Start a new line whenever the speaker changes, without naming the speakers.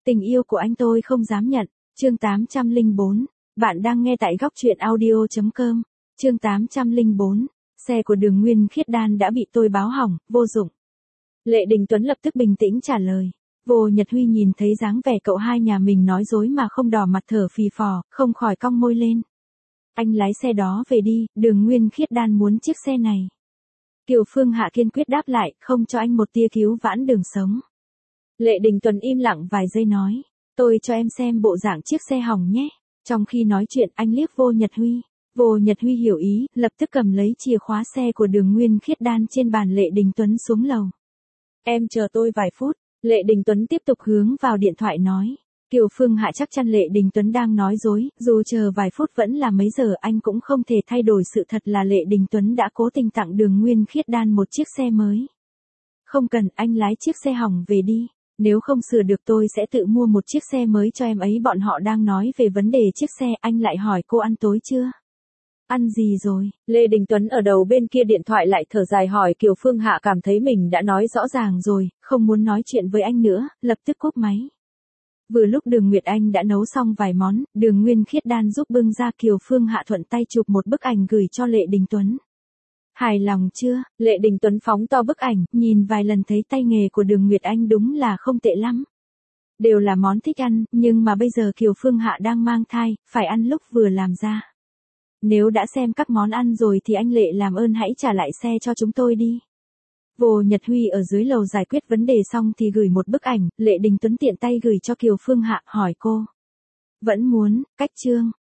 Tình yêu của anh tôi không dám nhận. Chương 804. Bạn đang nghe tại góc truyện audio.com. Chương 804. Xe của Đường Nguyên Khiết Đan đã bị tôi báo hỏng, vô dụng. Lệ Đình Tuấn lập tức bình tĩnh trả lời. Vô Nhật Huy nhìn thấy dáng vẻ cậu hai nhà mình nói dối mà không đỏ mặt thở phì phò, không khỏi cong môi lên. Anh lái xe đó về đi, Đường Nguyên Khiết Đan muốn chiếc xe này. Kiều Phương Hạ kiên quyết đáp lại, không cho anh một tia cứu vãn đường sống. Lệ Đình Tuấn im lặng vài giây nói, tôi cho em xem bộ dạng chiếc xe hỏng nhé. Trong khi nói chuyện anh liếc Vô Nhật Huy. Vô Nhật Huy hiểu ý, lập tức cầm lấy chìa khóa xe của Đường Nguyên Khiết Đan trên bàn Lệ Đình Tuấn xuống lầu. Em chờ tôi vài phút. Lệ Đình Tuấn tiếp tục hướng vào điện thoại nói. Kiều Phương Hạ chắc chắn Lệ Đình Tuấn đang nói dối, dù chờ vài phút vẫn là mấy giờ anh cũng không thể thay đổi sự thật là Lệ Đình Tuấn đã cố tình tặng Đường Nguyên Khiết Đan một chiếc xe mới. Không cần, anh lái chiếc xe hỏng về đi. Nếu không sửa được tôi sẽ tự mua một chiếc xe mới cho em ấy. Bọn họ đang nói về vấn đề chiếc xe, anh lại hỏi cô ăn tối chưa? Ăn gì rồi? Lê Đình Tuấn ở đầu bên kia điện thoại lại thở dài hỏi. Kiều Phương Hạ cảm thấy mình đã nói rõ ràng rồi, không muốn nói chuyện với anh nữa, lập tức cúp máy. Vừa lúc Đường Nguyệt Anh đã nấu xong vài món, Đường Nguyên Khiết Đan giúp bưng ra. Kiều Phương Hạ thuận tay chụp một bức ảnh gửi cho Lệ Đình Tuấn. Hài lòng chưa? Lệ Đình Tuấn phóng to bức ảnh, nhìn vài lần thấy tay nghề của Đường Nguyệt Anh đúng là không tệ lắm. Đều là món thích ăn, nhưng mà bây giờ Kiều Phương Hạ đang mang thai, phải ăn lúc vừa làm ra. Nếu đã xem các món ăn rồi thì anh Lệ làm ơn hãy trả lại xe cho chúng tôi đi. Vô Nhật Huy ở dưới lầu giải quyết vấn đề xong thì gửi một bức ảnh, Lệ Đình Tuấn tiện tay gửi cho Kiều Phương Hạ, hỏi cô. Vẫn muốn, cách chương,